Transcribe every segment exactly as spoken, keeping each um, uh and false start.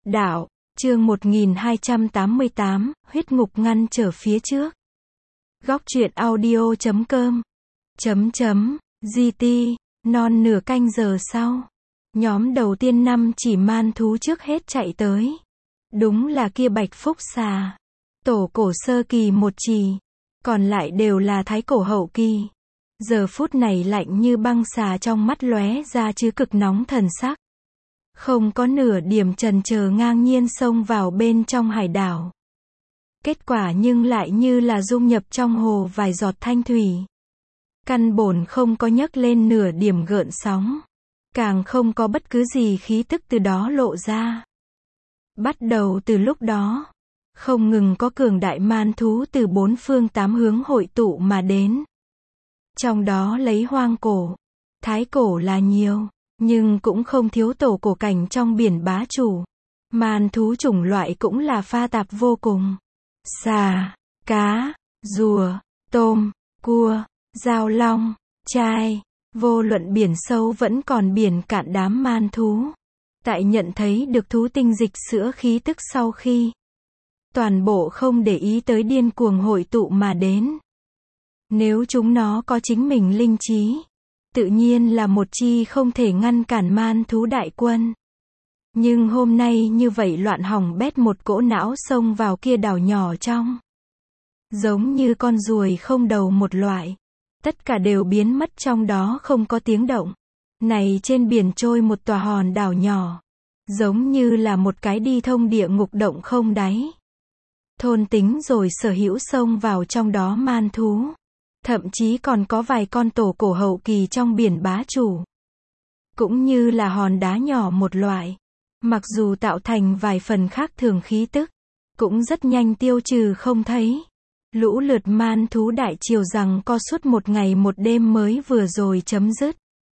Đạo, chương một nghìn hai trăm tám mươi tám, huyết ngục ngăn trở phía trước. Góc truyện audio chấm com. Chấm chấm, giê tê, non nửa canh giờ sau. Nhóm đầu tiên năm chỉ man thú trước hết chạy tới. Đúng là kia Bạch Phúc Xà. Tổ cổ sơ kỳ một chỉ. Còn lại đều là thái cổ hậu kỳ. Giờ phút này lạnh như băng xà trong mắt lóe ra chứ cực nóng thần sắc. Không có nửa điểm chần chờ ngang nhiên xông vào bên trong hải đảo. Kết quả nhưng lại như là dung nhập trong hồ vài giọt thanh thủy. Căn bổn không có nhấc lên nửa điểm gợn sóng. Càng không có bất cứ gì khí tức từ đó lộ ra. Bắt đầu từ lúc đó, không ngừng có cường đại man thú từ bốn phương tám hướng hội tụ mà đến. Trong đó lấy hoang cổ, thái cổ là nhiều. Nhưng cũng không thiếu tổ cổ cảnh trong biển bá chủ. Man thú chủng loại cũng là pha tạp vô cùng. Xà, cá, rùa, tôm, cua, dao long, trai. Vô luận biển sâu vẫn còn biển cạn đám man thú. Tại nhận thấy được thú tinh dịch sữa khí tức sau khi. Toàn bộ không để ý tới điên cuồng hội tụ mà đến. Nếu chúng nó có chính mình linh trí. Tự nhiên là một chi không thể ngăn cản man thú đại quân. Nhưng hôm nay như vậy loạn hỏng bét một cỗ não xông vào kia đảo nhỏ trong. Giống như con ruồi không đầu một loại. Tất cả đều biến mất trong đó không có tiếng động. Này trên biển trôi một tòa hòn đảo nhỏ. Giống như là một cái đi thông địa ngục động không đáy. Thôn tính rồi sở hữu xông vào trong đó man thú. Thậm chí còn có vài con tổ cổ hậu kỳ trong biển bá chủ. Cũng như là hòn đá nhỏ một loại. Mặc dù tạo thành vài phần khác thường khí tức. Cũng rất nhanh tiêu trừ không thấy. Lũ lượt man thú đại triều rằng co suốt một ngày một đêm mới vừa rồi chấm dứt.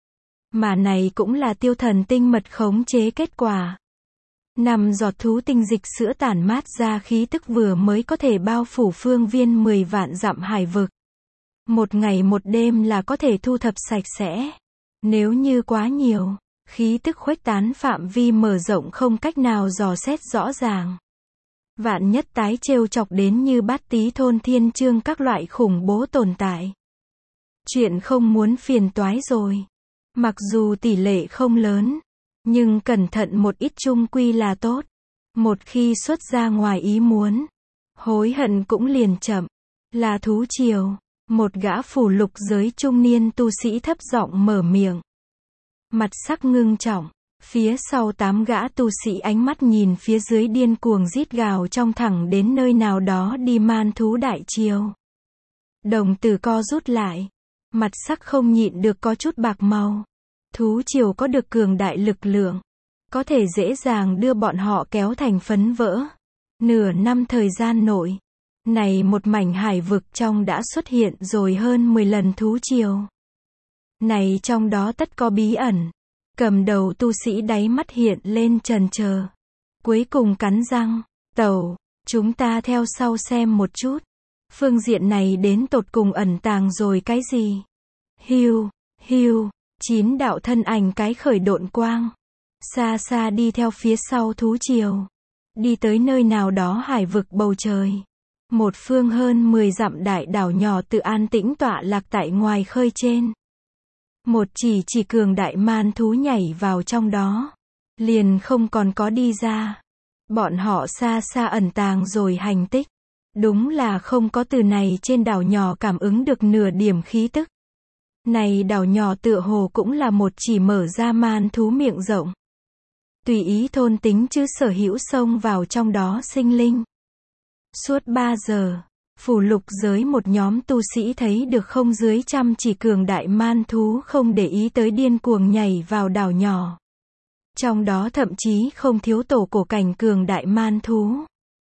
Mà này cũng là tiêu thần tinh mật khống chế kết quả. Năm giọt thú tinh dịch sữa tản mát ra khí tức vừa mới có thể bao phủ phương viên mười vạn dặm hải vực. Một ngày một đêm là có thể thu thập sạch sẽ. Nếu như quá nhiều, khí tức khuếch tán phạm vi mở rộng không cách nào dò xét rõ ràng. Vạn nhất tái trêu chọc đến như Bát Tý thôn thiên chương các loại khủng bố tồn tại. Chuyện không muốn phiền toái rồi. Mặc dù tỷ lệ không lớn, nhưng cẩn thận một ít chung quy là tốt. Một khi xuất ra ngoài ý muốn, hối hận cũng liền chậm. Là thú triều. Một gã phủ lục giới trung niên tu sĩ thấp giọng mở miệng. Mặt sắc ngưng trọng. Phía sau tám gã tu sĩ ánh mắt nhìn phía dưới điên cuồng rít gào trong thẳng đến nơi nào đó đi man thú đại triều. Đồng tử co rút lại. Mặt sắc không nhịn được có chút bạc màu. Thú triều có được cường đại lực lượng. Có thể dễ dàng đưa bọn họ kéo thành phấn vỡ. Nửa năm thời gian nội. Này một mảnh hải vực trong đã xuất hiện rồi hơn mười lần thú triều. Này trong đó tất có bí ẩn. Cầm đầu tu sĩ đáy mắt hiện lên chần chờ. Cuối cùng cắn răng. Tẩu, chúng ta theo sau xem một chút. Phương diện này đến tột cùng ẩn tàng rồi cái gì? Hiu, hiu, chín đạo thân ảnh cái khởi độn quang. Xa xa đi theo phía sau thú triều. Đi tới nơi nào đó hải vực bầu trời. Một phương hơn mười dặm đại đảo nhỏ tự an tĩnh tọa lạc tại ngoài khơi trên. Một chỉ chỉ cường đại man thú nhảy vào trong đó. Liền không còn có đi ra. Bọn họ xa xa ẩn tàng rồi hành tích. Đúng là không có từ này trên đảo nhỏ cảm ứng được nửa điểm khí tức. Này đảo nhỏ tựa hồ cũng là một chỉ mở ra man thú miệng rộng. Tùy ý thôn tính chứ sở hữu xông vào trong đó sinh linh. Suốt ba giờ, phủ lục giới một nhóm tu sĩ thấy được không dưới trăm chỉ cường đại man thú không để ý tới điên cuồng nhảy vào đảo nhỏ. Trong đó thậm chí không thiếu tổ cổ cảnh cường đại man thú.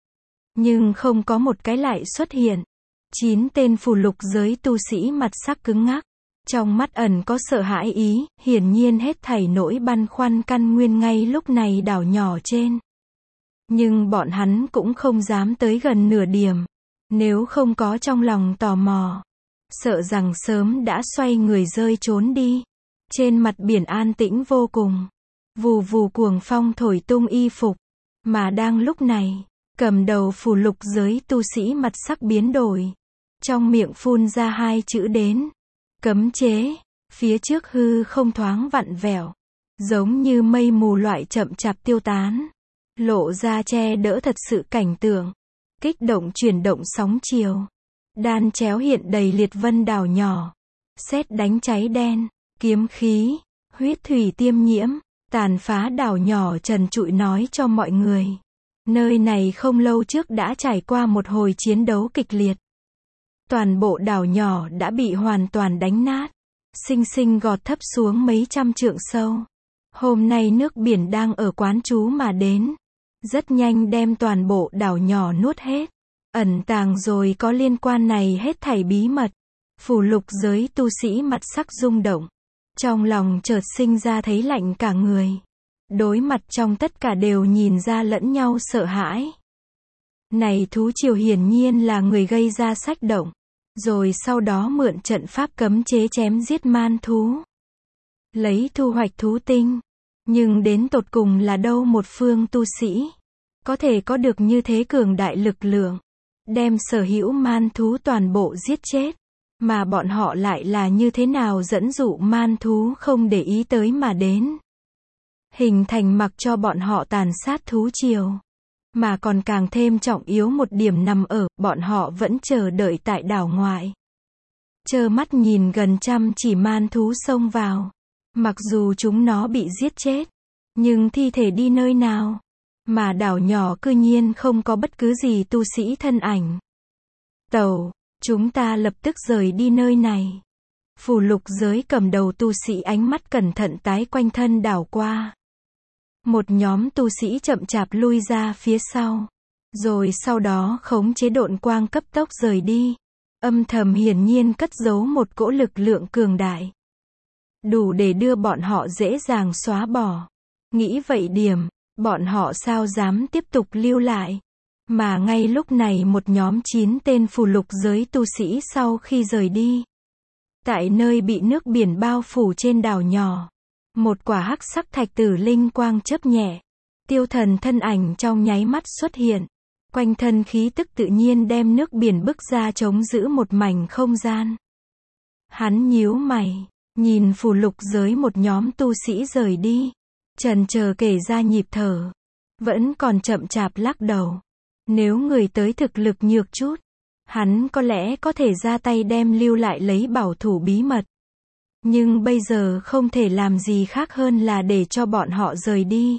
Nhưng không có một cái lại xuất hiện. Chín tên phủ lục giới tu sĩ mặt sắc cứng ngắc. Trong mắt ẩn có sợ hãi ý, hiển nhiên hết thảy nỗi băn khoăn căn nguyên ngay lúc này đảo nhỏ trên. Nhưng bọn hắn cũng không dám tới gần nửa điểm. Nếu không có trong lòng tò mò. Sợ rằng sớm đã xoay người rơi trốn đi. Trên mặt biển an tĩnh vô cùng. Vù vù cuồng phong thổi tung y phục. Mà đang lúc này, cầm đầu phù lục giới tu sĩ mặt sắc biến đổi. Trong miệng phun ra hai chữ đến. Cấm chế. Phía trước hư không thoáng vặn vẹo. Giống như mây mù loại chậm chạp tiêu tán. Lộ ra che đỡ thật sự cảnh tượng. Kích động chuyển động sóng chiều. Đan chéo hiện đầy liệt vân đảo nhỏ. Sét đánh cháy đen. Kiếm khí. Huyết thủy tiêm nhiễm. Tàn phá đảo nhỏ trần trụi nói cho mọi người. Nơi này không lâu trước đã trải qua một hồi chiến đấu kịch liệt. Toàn bộ đảo nhỏ đã bị hoàn toàn đánh nát. Sinh sinh gọt thấp xuống mấy trăm trượng sâu. Hôm nay nước biển đang ở quán trú mà đến. Rất nhanh đem toàn bộ đảo nhỏ nuốt hết. Ẩn tàng rồi có liên quan này hết thảy bí mật. Phù lục giới tu sĩ mặt sắc rung động. Trong lòng chợt sinh ra thấy lạnh cả người. Đối mặt trong tất cả đều nhìn ra lẫn nhau sợ hãi. Này thú triều hiển nhiên là người gây ra sách động. Rồi sau đó mượn trận pháp cấm chế chém giết man thú. Lấy thu hoạch thú tinh. Nhưng đến tột cùng là đâu một phương tu sĩ. Có thể có được như thế cường đại lực lượng. Đem sở hữu man thú toàn bộ giết chết. Mà bọn họ lại là như thế nào dẫn dụ man thú không để ý tới mà đến. Hình thành mặc cho bọn họ tàn sát thú triều. Mà còn càng thêm trọng yếu một điểm nằm ở, bọn họ vẫn chờ đợi tại đảo ngoại. Trơ mắt nhìn gần trăm chỉ man thú xông vào. Mặc dù chúng nó bị giết chết. Nhưng thi thể đi nơi nào? Mà đảo nhỏ cư nhiên không có bất cứ gì tu sĩ thân ảnh. Tàu, chúng ta lập tức rời đi nơi này. Phù lục giới cầm đầu tu sĩ ánh mắt cẩn thận tái quanh thân đảo qua. Một nhóm tu sĩ chậm chạp lui ra phía sau. Rồi sau đó khống chế độn quang cấp tốc rời đi. Âm thầm hiển nhiên cất giấu một cỗ lực lượng cường đại. Đủ để đưa bọn họ dễ dàng xóa bỏ. Nghĩ vậy điểm, bọn họ sao dám tiếp tục lưu lại. Mà ngay lúc này một nhóm chín tên phù lục giới tu sĩ sau khi rời đi. Tại nơi bị nước biển bao phủ trên đảo nhỏ. Một quả hắc sắc thạch tử linh quang chớp nhẹ. Tiêu thần thân ảnh trong nháy mắt xuất hiện. Quanh thân khí tức tự nhiên đem nước biển bức ra chống giữ một mảnh không gian. Hắn nhíu mày, nhìn phù lục giới một nhóm tu sĩ rời đi. Trần chờ kể ra nhịp thở. Vẫn còn chậm chạp lắc đầu. Nếu người tới thực lực nhược chút, hắn có lẽ có thể ra tay đem lưu lại lấy bảo thủ bí mật. Nhưng bây giờ không thể làm gì khác hơn là để cho bọn họ rời đi.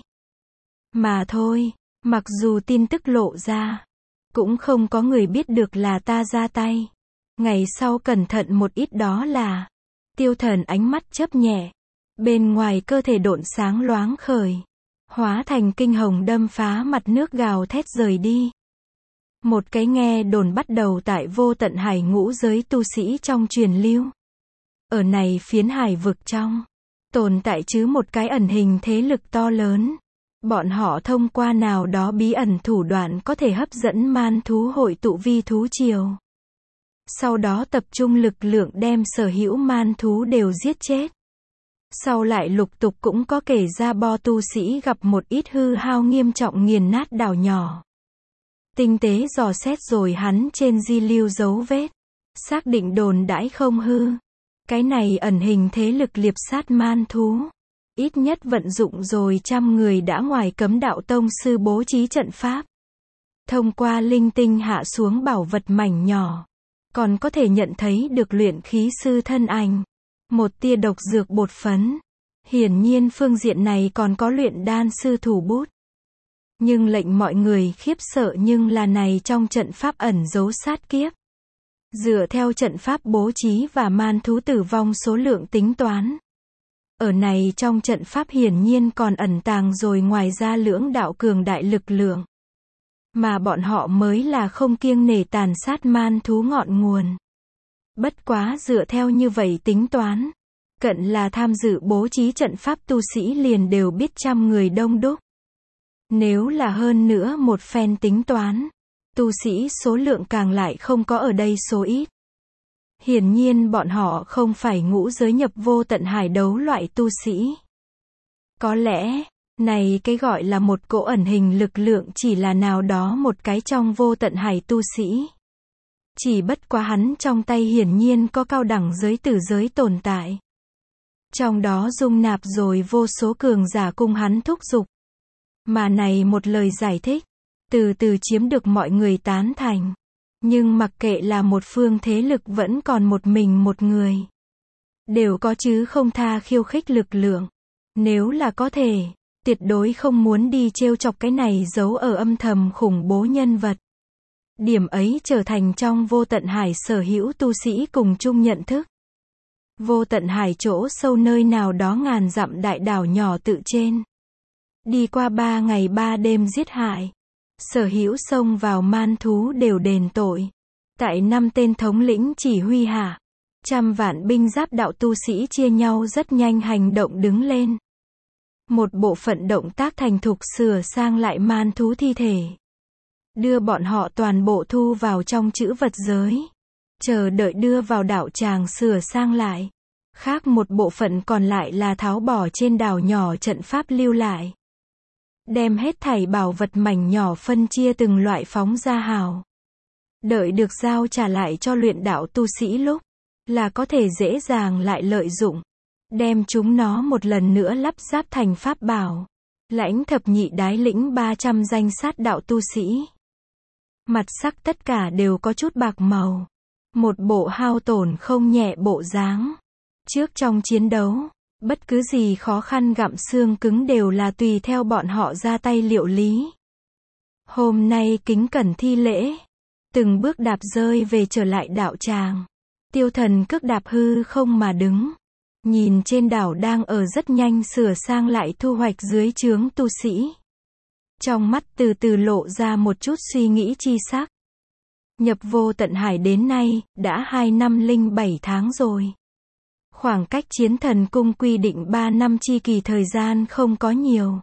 Mà thôi, mặc dù tin tức lộ ra, cũng không có người biết được là ta ra tay. Ngày sau cẩn thận một ít đó là. Tiêu thần ánh mắt chớp nhẹ. Bên ngoài cơ thể độn sáng loáng khởi. Hóa thành kinh hồng đâm phá mặt nước gào thét rời đi. Một cái nghe đồn bắt đầu tại vô tận hải ngũ giới tu sĩ trong truyền lưu. Ở này phiến hải vực trong, tồn tại chứ một cái ẩn hình thế lực to lớn. Bọn họ thông qua nào đó bí ẩn thủ đoạn có thể hấp dẫn man thú hội tụ vi thú triều. Sau đó tập trung lực lượng đem sở hữu man thú đều giết chết. Sau lại lục tục cũng có kể ra bo tu sĩ gặp một ít hư hao nghiêm trọng nghiền nát đảo nhỏ. Tinh tế dò xét rồi hắn trên di lưu dấu vết. Xác định đồn đãi không hư. Cái này ẩn hình thế lực liệp sát man thú. Ít nhất vận dụng rồi trăm người đã ngoài cấm đạo tông sư bố trí trận pháp. Thông qua linh tinh hạ xuống bảo vật mảnh nhỏ. Còn có thể nhận thấy được luyện khí sư thân ảnh. Một tia độc dược bột phấn. Hiển nhiên phương diện này còn có luyện đan sư thủ bút. Nhưng lệnh mọi người khiếp sợ nhưng là này trong trận pháp ẩn giấu sát kiếp. Dựa theo trận pháp bố trí và man thú tử vong số lượng tính toán. Ở này trong trận pháp hiển nhiên còn ẩn tàng rồi ngoài ra lưỡng đạo cường đại lực lượng. Mà bọn họ mới là không kiêng nể tàn sát man thú ngọn nguồn. Bất quá dựa theo như vậy tính toán. Cận là tham dự bố trí trận pháp tu sĩ liền đều biết trăm người đông đúc. Nếu là hơn nữa một phen tính toán. Tu sĩ số lượng càng lại không có ở đây số ít. Hiển nhiên bọn họ không phải ngũ giới nhập vô tận hải đấu loại tu sĩ. Có lẽ, Này cái gọi là một cỗ ẩn hình lực lượng chỉ là nào đó một cái trong vô tận hải tu sĩ. Chỉ bất quá hắn trong tay hiển nhiên có cao đẳng giới tử giới tồn tại. Trong đó dung nạp rồi vô số cường giả cung hắn thúc giục. Mà này một lời giải thích, từ từ chiếm được mọi người tán thành. Nhưng mặc kệ là một phương thế lực vẫn còn một mình một người. Đều có chứ không tha khiêu khích lực lượng. Nếu là có thể, tuyệt đối không muốn đi trêu chọc cái này giấu ở âm thầm khủng bố nhân vật. Điểm ấy trở thành trong vô tận hải sở hữu tu sĩ cùng chung nhận thức. Vô tận hải chỗ sâu nơi nào đó ngàn dặm đại đảo nhỏ tự trên. Đi qua ba ngày ba đêm giết hại. Sở hữu xông vào man thú đều đền tội. Tại năm tên thống lĩnh chỉ huy hạ. Trăm vạn binh giáp đạo tu sĩ chia nhau rất nhanh hành động đứng lên. Một bộ phận động tác thành thục sửa sang lại man thú thi thể. Đưa bọn họ toàn bộ thu vào trong trữ vật giới. Chờ đợi đưa vào đảo tràng sửa sang lại. Khác một bộ phận còn lại là tháo bỏ trên đảo nhỏ trận pháp lưu lại. Đem hết thảy bảo vật mảnh nhỏ phân chia từng loại phóng ra hào. Đợi được giao trả lại cho luyện đạo tu sĩ lúc. Là có thể dễ dàng lại lợi dụng. Đem chúng nó một lần nữa lắp ráp thành pháp bảo. Lãnh thập nhị đái lĩnh ba trăm danh sát đạo tu sĩ. Mặt sắc tất cả đều có chút bạc màu. Một bộ hao tổn không nhẹ bộ dáng. Trước trong chiến đấu, bất cứ gì khó khăn gặm xương cứng đều là tùy theo bọn họ ra tay liệu lý. Hôm nay kính cẩn thi lễ. Từng bước đạp rơi về trở lại đạo tràng. Tiêu Thần cước đạp hư không mà đứng. Nhìn trên đảo đang ở rất nhanh sửa sang lại thu hoạch dưới trướng tu sĩ. Trong mắt từ từ lộ ra một chút suy nghĩ chi sắc. Nhập vô tận hải đến nay, đã hai năm linh bảy tháng rồi. Khoảng cách chiến thần cung quy định ba năm chi kỳ thời gian không có nhiều.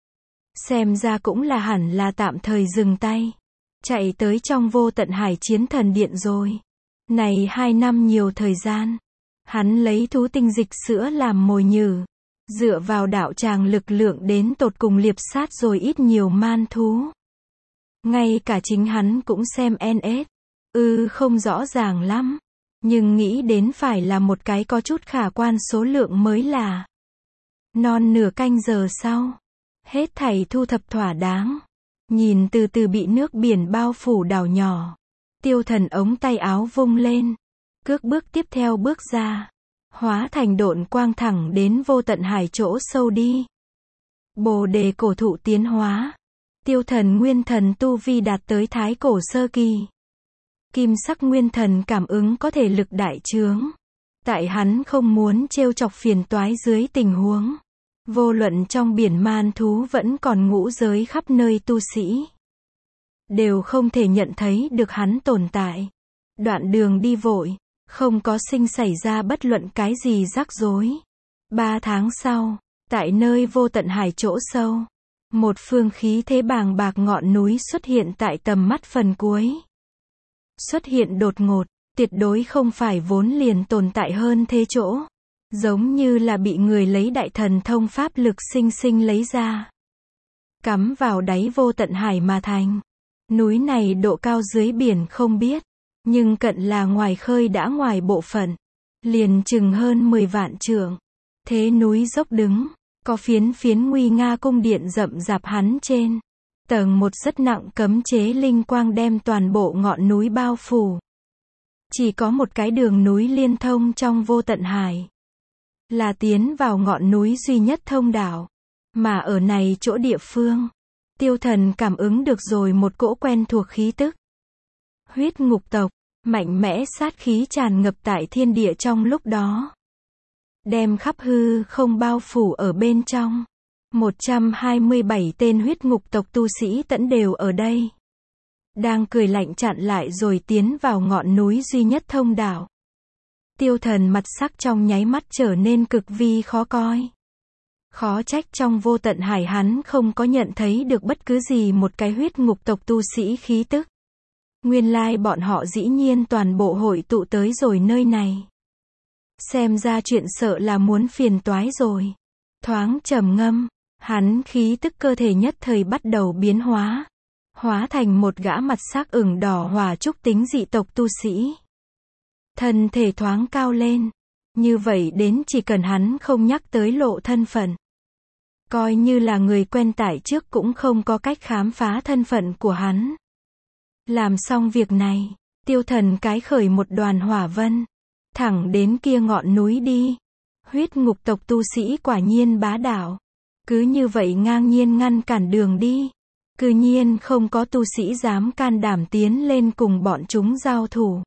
Xem ra cũng là hẳn là tạm thời dừng tay. Chạy tới trong vô tận hải chiến thần điện rồi. Này hai năm nhiều thời gian. Hắn lấy thú tinh dịch sữa làm mồi nhử. Dựa vào đạo tràng lực lượng đến tột cùng liệp sát rồi ít nhiều man thú. Ngay cả chính hắn cũng xem en ét. Ừ không rõ ràng lắm. Nhưng nghĩ đến phải là một cái có chút khả quan số lượng mới là. Non nửa canh giờ sau. Hết thảy thu thập thỏa đáng. Nhìn từ từ bị nước biển bao phủ đảo nhỏ. Tiêu Thần ống tay áo vung lên. Cước bước tiếp theo bước ra. Hóa thành độn quang thẳng đến vô tận hải chỗ sâu đi. Bồ đề cổ thụ tiến hóa. Tiêu Thần nguyên thần tu vi đạt tới thái cổ sơ kỳ. Kim sắc nguyên thần cảm ứng có thể lực đại trướng. Tại hắn không muốn trêu chọc phiền toái dưới tình huống. Vô luận trong biển man thú vẫn còn ngũ giới khắp nơi tu sĩ. Đều không thể nhận thấy được hắn tồn tại. Đoạn đường đi vội. Không có sinh xảy ra bất luận cái gì rắc rối. Ba tháng sau, tại nơi vô tận hải chỗ sâu. Một phương khí thế bàng bạc ngọn núi xuất hiện tại tầm mắt phần cuối. Xuất hiện đột ngột, tuyệt đối không phải vốn liền tồn tại hơn thế chỗ. Giống như là bị người lấy đại thần thông pháp lực sinh sinh lấy ra. Cắm vào đáy vô tận hải mà thành. Núi này độ cao dưới biển không biết. Nhưng cận là ngoài khơi đã ngoài bộ phận. Liền chừng hơn mười vạn trượng. Thế núi dốc đứng. Có phiến phiến nguy nga cung điện rậm rạp hắn trên. Tầng một rất nặng cấm chế linh quang đem toàn bộ ngọn núi bao phủ. Chỉ có một cái đường núi liên thông trong vô tận hải. Là tiến vào ngọn núi duy nhất thông đạo. Mà ở này chỗ địa phương. Tiêu Thần cảm ứng được rồi một cỗ quen thuộc khí tức. Huyết ngục tộc. Mạnh mẽ sát khí tràn ngập tại thiên địa trong lúc đó. Đem khắp hư không bao phủ ở bên trong. một trăm hai mươi bảy tên huyết ngục tộc tu sĩ tẫn đều ở đây. Đang cười lạnh chặn lại rồi tiến vào ngọn núi duy nhất thông đạo. Tiêu Thần mặt sắc trong nháy mắt trở nên cực vi khó coi. Khó trách trong vô tận hải hắn không có nhận thấy được bất cứ gì một cái huyết ngục tộc tu sĩ khí tức. Nguyên lai bọn họ dĩ nhiên toàn bộ hội tụ tới rồi nơi này. Xem ra chuyện sợ là muốn phiền toái rồi. Thoáng trầm ngâm, Hắn khí tức cơ thể nhất thời bắt đầu biến hóa, hóa thành một gã mặt sắc ửng đỏ hỏa trúc tính dị tộc tu sĩ. Thân thể thoáng cao lên, như vậy đến chỉ cần hắn không nhắc tới lộ thân phận, coi như là người quen tại trước cũng không có cách khám phá thân phận của hắn. Làm xong việc này, Tiêu Thần cái khởi một đoàn hỏa vân, thẳng đến kia ngọn núi đi. Huyết ngục tộc tu sĩ quả nhiên bá đạo, cứ như vậy ngang nhiên ngăn cản đường đi. Cư nhiên không có tu sĩ dám can đảm tiến lên cùng bọn chúng giao thủ.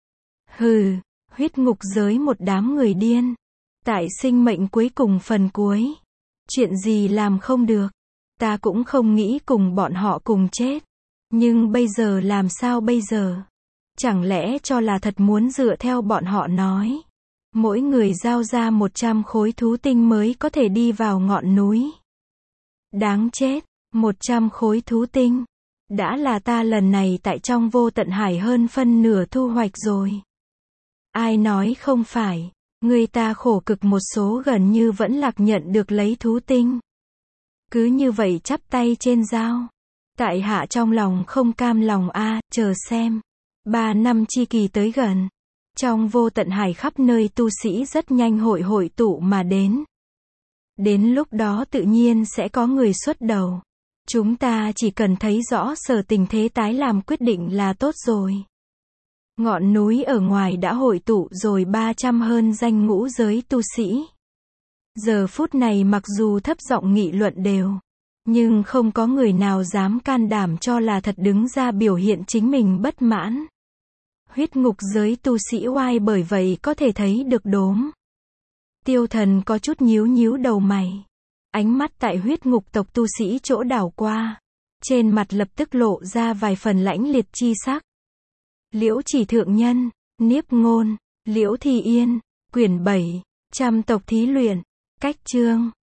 Hừ, huyết ngục giới một đám người điên. Tại sinh mệnh cuối cùng phần cuối, chuyện gì làm không được, ta cũng không nghĩ cùng bọn họ cùng chết. Nhưng bây giờ làm sao bây giờ? Chẳng lẽ cho là thật muốn dựa theo bọn họ nói, mỗi người giao ra một trăm khối thú tinh mới có thể đi vào ngọn núi? Đáng chết, một trăm khối thú tinh. Đã là ta lần này tại trong vô tận hải hơn phân nửa thu hoạch rồi. Ai nói không phải, người ta khổ cực một số gần như vẫn lạc nhận được lấy thú tinh. Cứ như vậy chắp tay trên dao. Tại hạ trong lòng không cam lòng a, à, chờ xem. Ba năm chi kỳ tới gần. Trong vô tận hải khắp nơi tu sĩ rất nhanh hội hội tụ mà đến. Đến lúc đó tự nhiên sẽ có người xuất đầu. Chúng ta chỉ cần thấy rõ sở tình thế tái làm quyết định là tốt rồi. Ngọn núi ở ngoài đã hội tụ rồi ba trăm hơn danh ngũ giới tu sĩ. Giờ phút này mặc dù thấp giọng nghị luận đều, nhưng không có người nào dám can đảm cho là thật đứng ra biểu hiện chính mình bất mãn. Huyết ngục giới tu sĩ oai bởi vậy có thể thấy được đốm. Tiêu Thần có chút nhíu nhíu đầu mày. Ánh mắt tại huyết ngục tộc tu sĩ chỗ đảo qua. Trên mặt lập tức lộ ra vài phần lãnh liệt chi sắc. Liễu Chỉ Thượng Nhân, Niếp Ngôn, Liễu Thi Yên, quyển bảy, trăm tộc thí luyện, cách chương.